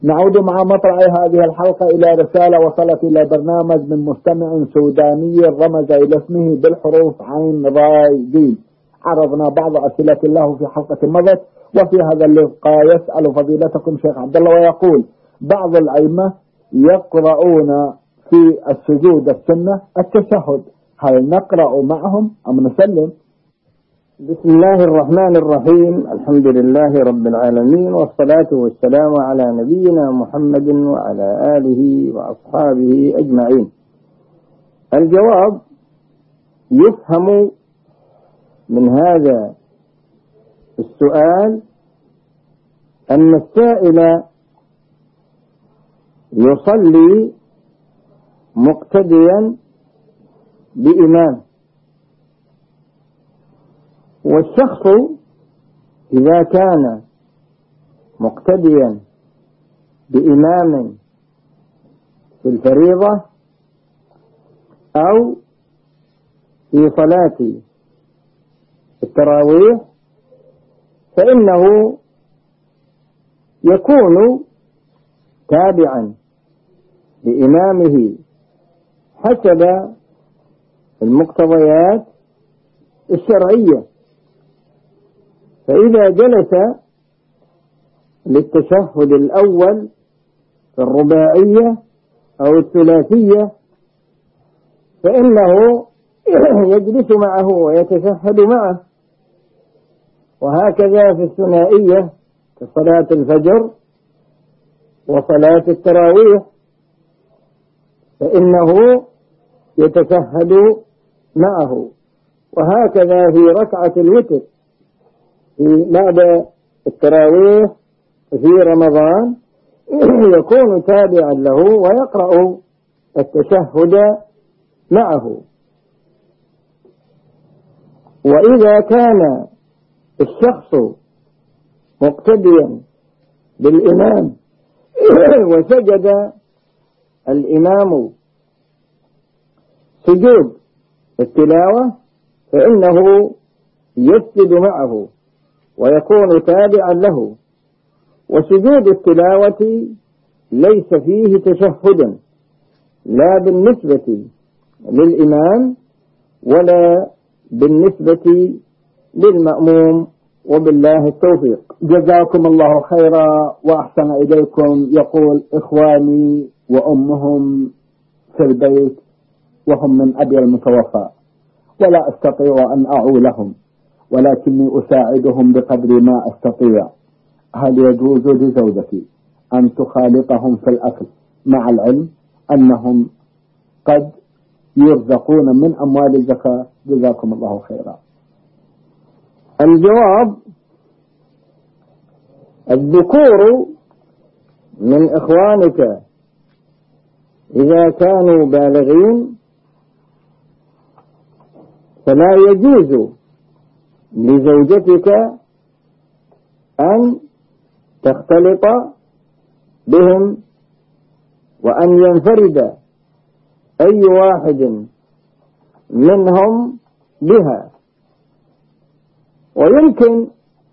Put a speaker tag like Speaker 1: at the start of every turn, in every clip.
Speaker 1: نعود مع مطلع هذه الحلقة إلى رسالة وصلت إلى برنامج من مستمع سوداني رمز إلى اسمه بالحروف عين راي جيم. عرضنا بعض أسئلة له في حلقة مضت، وفي هذا اللقاء يسأل فضيلتكم شيخ عبد الله ويقول: بعض الأئمة يقرؤون في السجود السنة التشهد، هل نقرأ معهم أم نسلم؟
Speaker 2: بسم الله الرحمن الرحيم. الحمد لله رب العالمين، والصلاة والسلام على نبينا محمد وعلى آله وأصحابه أجمعين. الجواب: يفهم من هذا السؤال أن السائل يصلي مقتديا بإمام، والشخص إذا كان مقتديا بإمام في الفريضة أو في صلاة التراويح فإنه يكون تابعا لإمامه حسب المقتضيات الشرعية. فإذا جلس للتشهد الأول في الرباعية أو الثلاثية فإنه يجلس معه ويتشهد معه، وهكذا في الثنائية كصلاة الفجر وصلاة التراويح فإنه يتشهد معه، وهكذا في ركعة الوتر بعد التراويح في رمضان يكون تابعا له ويقرأ التشهد معه. وإذا كان الشخص مقتديا بالإمام وسجد الإمام سجود التلاوة فإنه يسجد معه ويكون تابعا له، وسجود التلاوة ليس فيه تشهد لا بالنسبة للإمام ولا بالنسبة للمأموم، وبالله التوفيق.
Speaker 1: جزاكم الله خيرا وأحسن إليكم. يقول: إخواني وأمهم في البيت وهم من أبي المتوفى ولا أستطيع أن أعولهم، ولكني أساعدهم بقدر ما أستطيع. هل يجوز لزوجتي أن تخالطهم في الأكل مع العلم أنهم قد يرزقون من أموال الزكاة؟ جزاكم الله خيرا.
Speaker 2: الجواب: الذكور من إخوانك إذا كانوا بالغين فلا يجوز لزوجتك أن تختلط بهم وأن ينفرد أي واحد منهم بها، ويمكن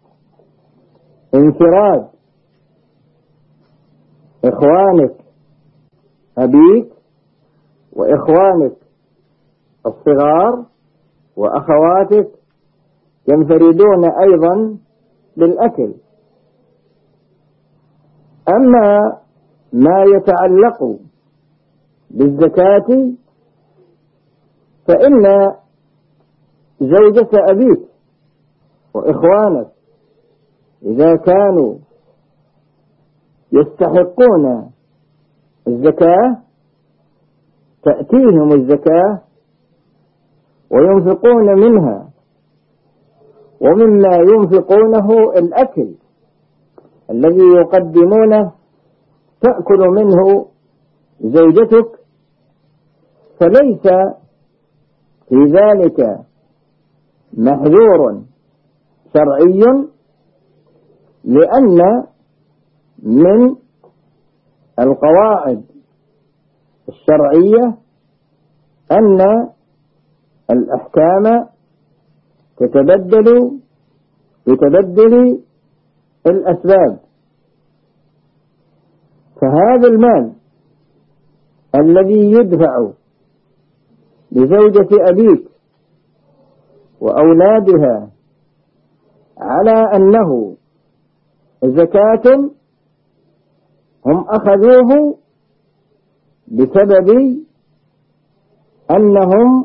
Speaker 2: انفراد إخوانك أبيك وإخوانك الصغار وأخواتك ينفردون أيضا بالأكل. أما ما يتعلق بالزكاة فإن زوجة أبيك وإخوانك إذا كانوا يستحقون الزكاة تأتيهم الزكاة وينفقون منها، ومما ينفقونه الأكل الذي يقدمونه تأكل منه زوجتك، فليس في ذلك محذور شرعي، لأن من القواعد الشرعية أن الأحكام تتبدل بتبدل الأسباب. فهذا المال الذي يدفع لزوجة أبيك وأولادها على أنه زكاة، هم أخذوه بسبب أنهم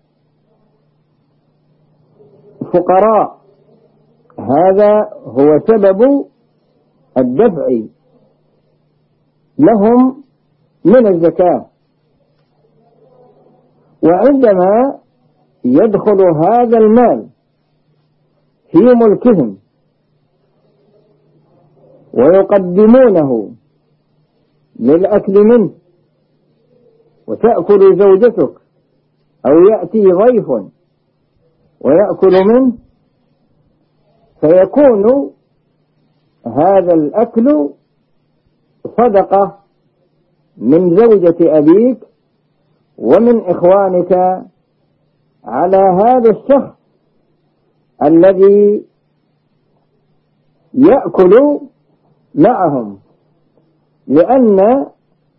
Speaker 2: فقراء. هذا هو سبب الدفع لهم من الزكاة. وعندما يدخل هذا المال في ملكهم ويقدمونه للأكل منه، وتأكل زوجتك أو يأتي ضيف ويأكل منه، فيكون هذا الأكل صدقة من زوجة أبيك ومن إخوانك على هذا الشخص الذي يأكل معهم، لأن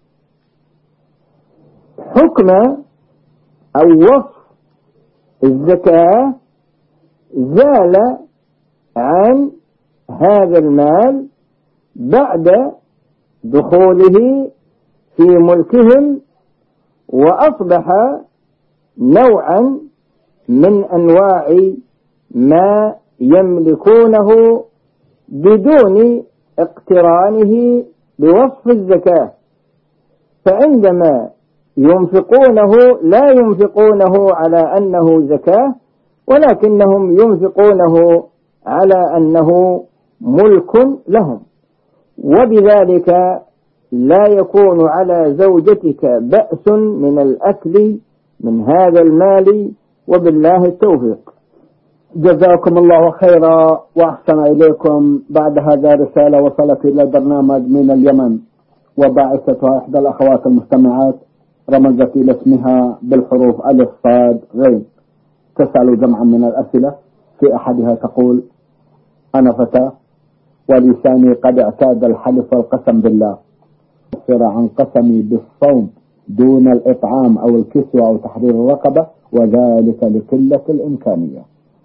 Speaker 2: حكم أو وصف الزكاة زال عن هذا المال بعد دخوله في ملكهم، وأصبح نوعا من أنواع ما يملكونه بدون اقترانه بوصف الزكاة. فعندما ينفقونه لا ينفقونه على أنه زكاة، ولكنهم ينفقونه على أنه ملك لهم، وبذلك لا يكون على زوجتك بأس من الأكل من هذا المال، وبالله التوفيق.
Speaker 1: جزاكم الله خيرا وأحسن إليكم. بعد هذا رسالة وصلت إلى البرنامج من اليمن، وباعثتها إحدى الأخوات المستمعات رمزت إلى اسمها بالحروف ألف صاد غين، تسأل جمعا من الأسئلة. في أحدها تقول: أنا فتاة ولساني قد اعتاد الحلف والقسم بالله، أكثر عن قسمي بالصوم دون الإطعام أو الكسوة أو تحرير الرقبة، وذلك لقلة الإمكانية.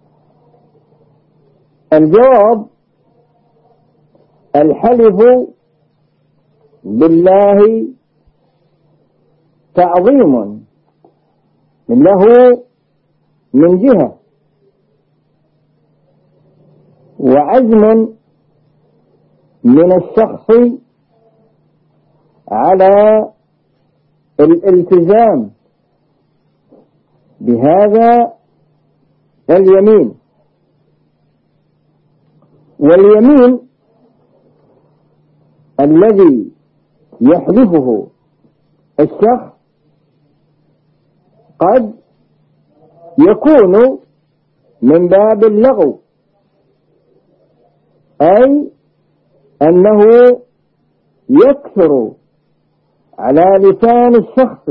Speaker 2: الجواب: الحلف بالله تعظيم له من جهة، وعزم من الشخص على الالتزام بهذا اليمين. واليمين الذي يحلفه الشخص قد يكون من باب اللغو، أي أنه يكثر على لسان الشخص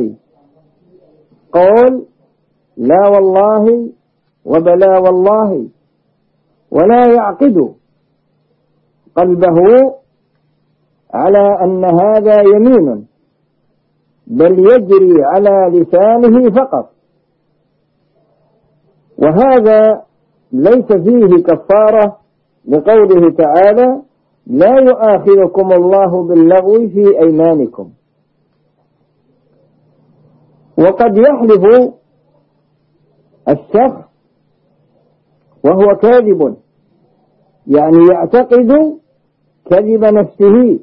Speaker 2: قول لا والله وبلا والله، ولا يعقد قلبه على أن هذا يمين، بل يجري على لسانه فقط. وهذا ليس فيه كفارة، لقوله تعالى: لا يؤاخذكم الله باللغو في أيمانكم. وقد يحلف الشخص وهو كاذب، يعني يعتقد كذب نفسه،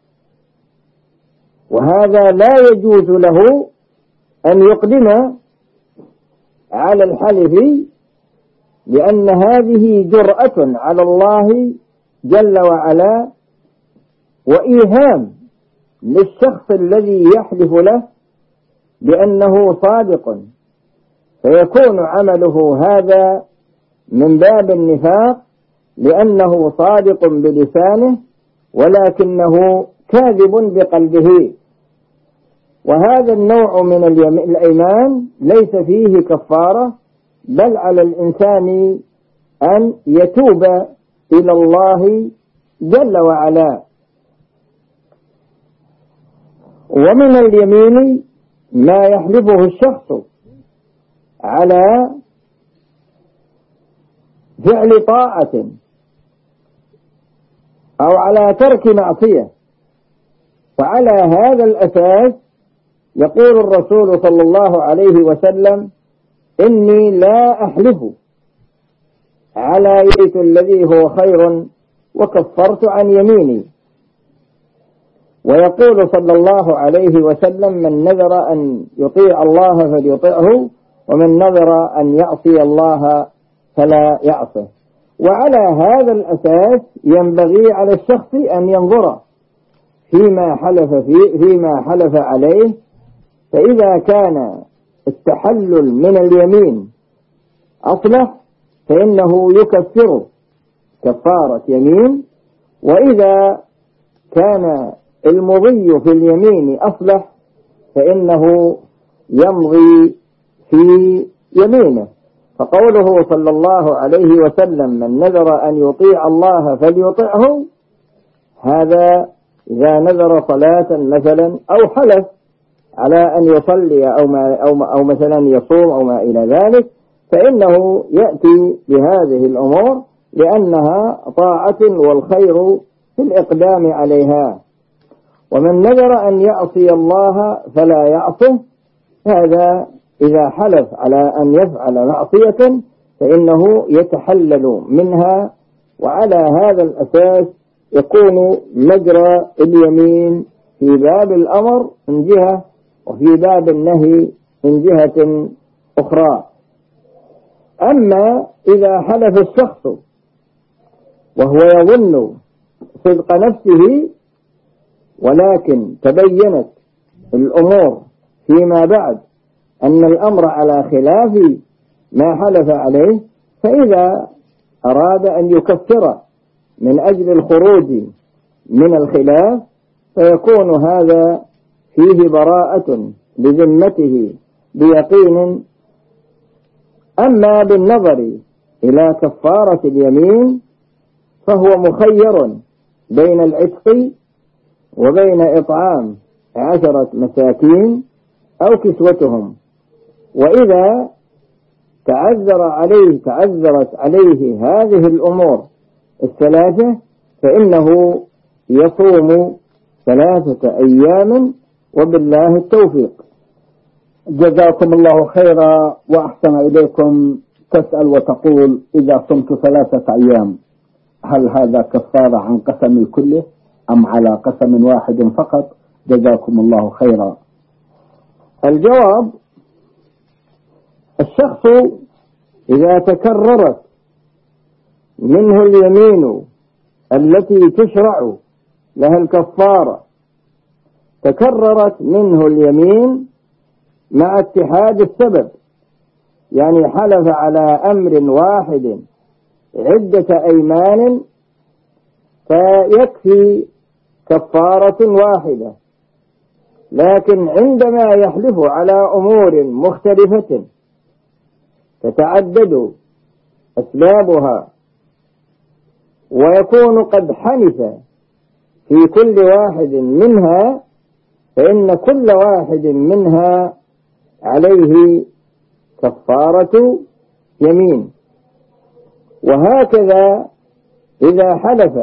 Speaker 2: وهذا لا يجوز له أن يقدم على الحلف، لأن هذه جرأة على الله جل وعلا، وإيهام للشخص الذي يحلف له بأنه صادق، فيكون عمله هذا من باب النفاق، لأنه صادق بلسانه ولكنه كاذب بقلبه. وهذا النوع من الأيمان ليس فيه كفارة، بل على الإنسان أن يتوب إلى الله جل وعلا. ومن اليمين ما يحلفه الشخص على فعل طاعة أو على ترك معصية، وعلى هذا الأساس يقول الرسول صلى الله عليه وسلم: إني لا أحلف على يمين الذي هو خير وكفرت عن يميني. ويقول صلى الله عليه وسلم: من نذر أن يطيع الله فليطعه، ومن نذر أن يعصي الله فلا يعصه. وعلى هذا الأساس ينبغي على الشخص أن ينظر فيما حلف عليه، فإذا كان التحلل من اليمين أصلح فإنه يكفر كفارة يمين، وإذا كان المضي في اليمين أصلح فإنه يمضي في يمينه. فقوله صلى الله عليه وسلم: من نذر أن يطيع الله فليطعه، هذا إذا نذر صلاة مثلا أو حلف على أن يصلي أو مثلا يصوم أو ما إلى ذلك، فإنه يأتي بهذه الأمور لأنها طاعة والخير في الإقدام عليها. ومن نذر أن يعصي الله فلا يعصه، هذا إذا حلف على أن يفعل معصية فإنه يتحلل منها، وعلى هذا الأساس يكون مجرى اليمين في باب الأمر من جهة، وفي باب النهي من جهة أخرى. أما إذا حلف الشخص وهو يظن صدق نفسه، ولكن تبينت الأمور فيما بعد أن الأمر على خلاف ما حلف عليه، فإذا أراد أن يكفر من أجل الخروج من الخلاف فيكون هذا فيه براءة لذمته بيقين. أما بالنظر إلى كفارة اليمين فهو مخير بين العتق وبين إطعام 10 مساكين أو كسوتهم، وإذا تعذرت عليه هذه الأمور الثلاثة فإنه يصوم 3 أيام، وبالله التوفيق.
Speaker 1: جزاكم الله خيرا وأحسن إليكم. تسأل وتقول: إذا صمت 3 أيام هل هذا كفارة عن قسمي كله أم على قسم واحد فقط؟ جزاكم الله خيرا.
Speaker 2: الجواب: الشخص إذا تكررت منه اليمين التي تشرع لها الكفارة، تكررت منه اليمين مع اتحاد السبب، يعني حلف على أمر واحد عدة أيمان، فيكفي كفارة واحدة. لكن عندما يحلف على أمور مختلفة تتعدد أسبابها ويكون قد حنث في كل واحد منها، فإن كل واحد منها عليه كفارة يمين. وهكذا إذا حلف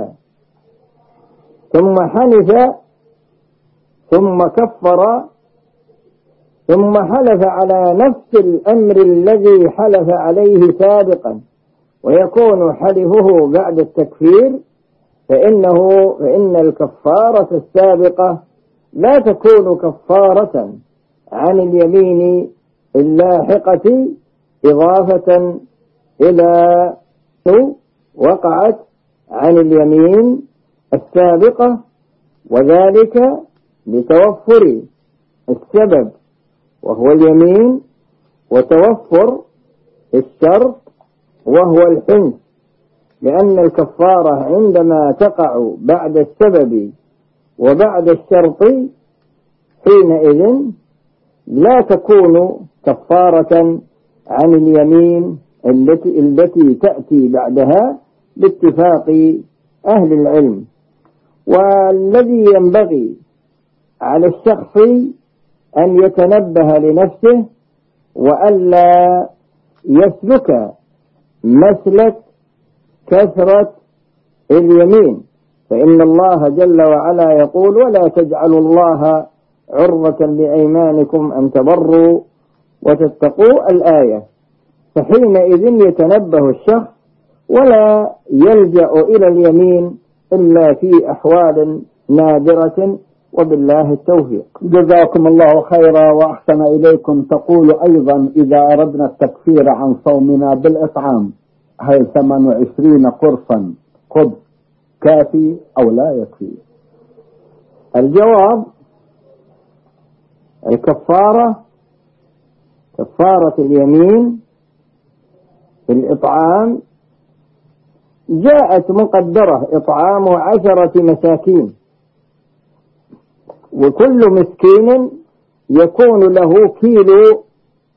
Speaker 2: ثم حنث ثم كفر ثم حلف على نفس الأمر الذي حلف عليه سابقا ويكون حلفه بعد التكفير، فإن الكفارة السابقة لا تكون كفارة عن اليمين اللاحقة إضافة إلى وقعت عن اليمين السابقة، وذلك لتوفر السبب وهو اليمين وتوفر الشرط وهو الحنث، لأن الكفارة عندما تقع بعد السبب وبعد الشرط حينئذ لا تكون كفارة عن اليمين التي تأتي بعدها باتفاق أهل العلم. والذي ينبغي على الشخص أن يتنبه لنفسه وألا يسلك مسلك كثرة اليمين، فإن الله جل وعلا يقول: ولا تجعلوا الله عرضة لأيمانكم أن تبروا وتتقوا الآية. فحينئذ يتنبه الشخص ولا يلجأ إلى اليمين إلا في أحوال نادرة، وبالله التوفيق.
Speaker 1: جزاكم الله خيرا وأحسن إليكم. تقول أيضا: إذا أردنا التكفير عن صومنا بالإطعام، هل 28 قرصا خبز كافي أو لا يكفي؟
Speaker 2: الجواب: الكفارة كفارة اليمين في الإطعام جاءت مقدرة: إطعام 10 مساكين، وكل مسكين يكون له 1.5 كيلو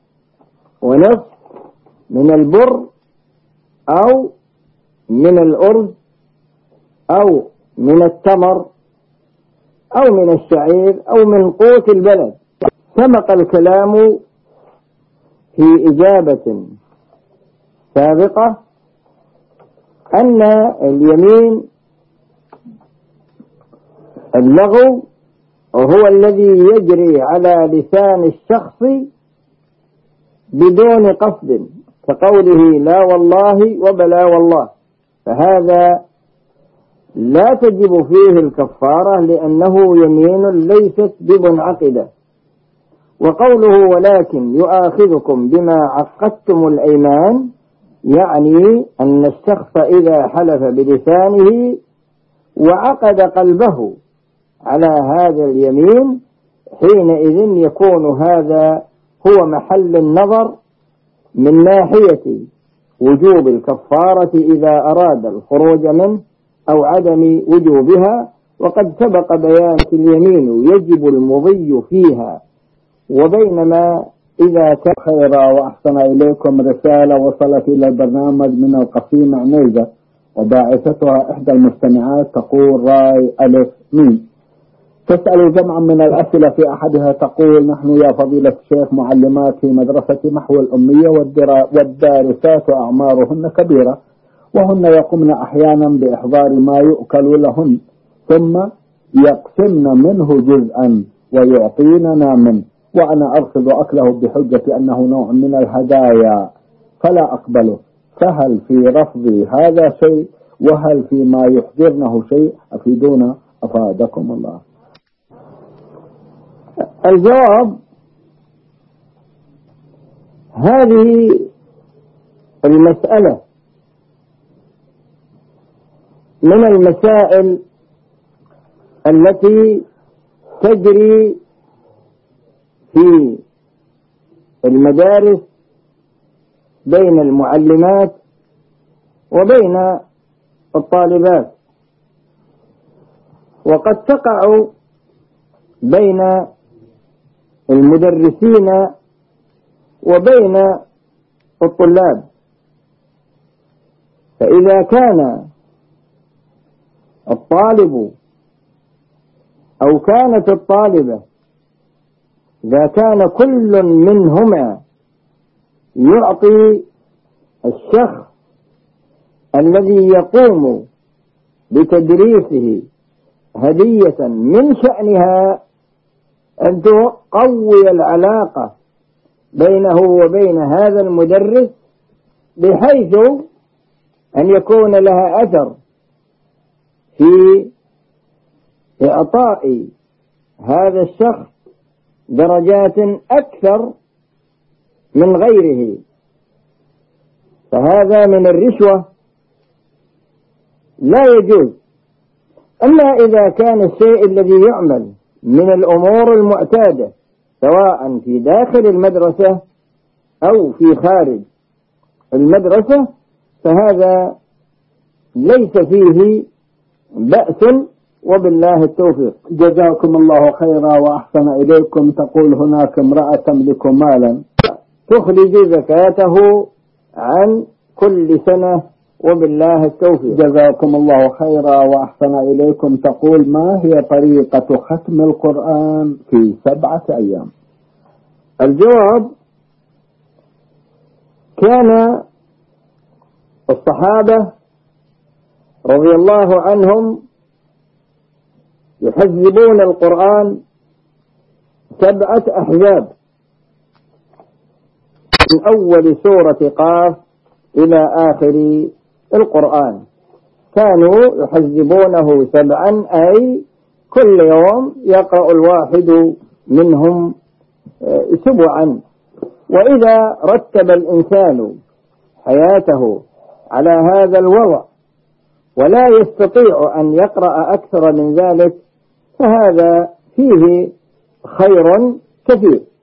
Speaker 2: من البر أو من الأرز أو من التمر أو من الشعير أو من قوت البلد. سبق الكلام في إجابة سابقة أن اليمين اللغو وهو الذي يجري على لسان الشخص بدون قصد، كقوله: لا والله وبلا والله، فهذا لا تجب فيه الكفارة لأنه يمين ليست بمنعقدة. وقوله: ولكن يؤاخذكم بما عقدتم الأيمان، يعني أن الشخص إذا حلف بلسانه وعقد قلبه على هذا اليمين، حينئذ يكون هذا هو محل النظر من ناحية وجوب الكفارة إذا أراد الخروج منه أو عدم وجوبها. وقد سبق بيان اليمين يجب المضي فيها، وبينما إذا كان
Speaker 1: خيرا وأحسن إليكم. رسالة وصلت إلى البرنامج من القصيم عنيزة، وباعثتها إحدى المستمعات تقول: راي ألف ميم. تسأل جمعا من الأسئلة، في أحدها تقول: نحن يا فضيلة الشيخ معلمات في مدرسة محو الأمية والدارسات أعمارهن كبيرة، وهن يقمن أحيانا بإحضار ما يؤكل لهن، ثم يقسمن منه جزءا ويعطيننا منه، وأنا أرفض أكله بحجة أنه نوع من الهدايا فلا أقبله، فهل في رفضي هذا شيء؟ وهل فيما يحضرنه شيء؟ أفيدونا أفادكم الله.
Speaker 2: الجواب: هذه المسألة من المسائل التي تجري في المدارس بين المعلمات وبين الطالبات، وقد تقع بين المدرسين وبين الطلاب. فإذا كان الطالب أو كانت الطالبة، إذا كان كل منهما يعطي الشخص الذي يقوم بتدريسه هدية، من شأنها أن تقوي العلاقة بينه وبين هذا المدرس، بحيث أن يكون لها أثر في إعطاء هذا الشخص درجات أكثر من غيره، فهذا من الرشوة لا يجوز. أما إذا كان الشيء الذي يعمل من الأمور المعتادة سواء في داخل المدرسة أو في خارج المدرسة، فهذا ليس فيه بأس، وبالله التوفيق.
Speaker 1: جزاكم الله خيرا وأحسن إليكم. تقول: هناك امرأة تملك مالا
Speaker 2: تخرج زكاته عن كل سنة وبالله التوفيق.
Speaker 1: جزاكم الله خيرا وأحسن إليكم. تقول: ما هي طريقة ختم القرآن في 7 أيام؟
Speaker 2: الجواب: كان الصحابة رضي الله عنهم يحزبون القرآن 7 أحزاب، من أول سورة قاف إلى آخر القرآن، كانوا يحزبونه 7، أي كل يوم يقرأ الواحد منهم 7. وإذا رتب الإنسان حياته على هذا الوضع ولا يستطيع أن يقرأ أكثر من ذلك، فهذا فيه خير كثير.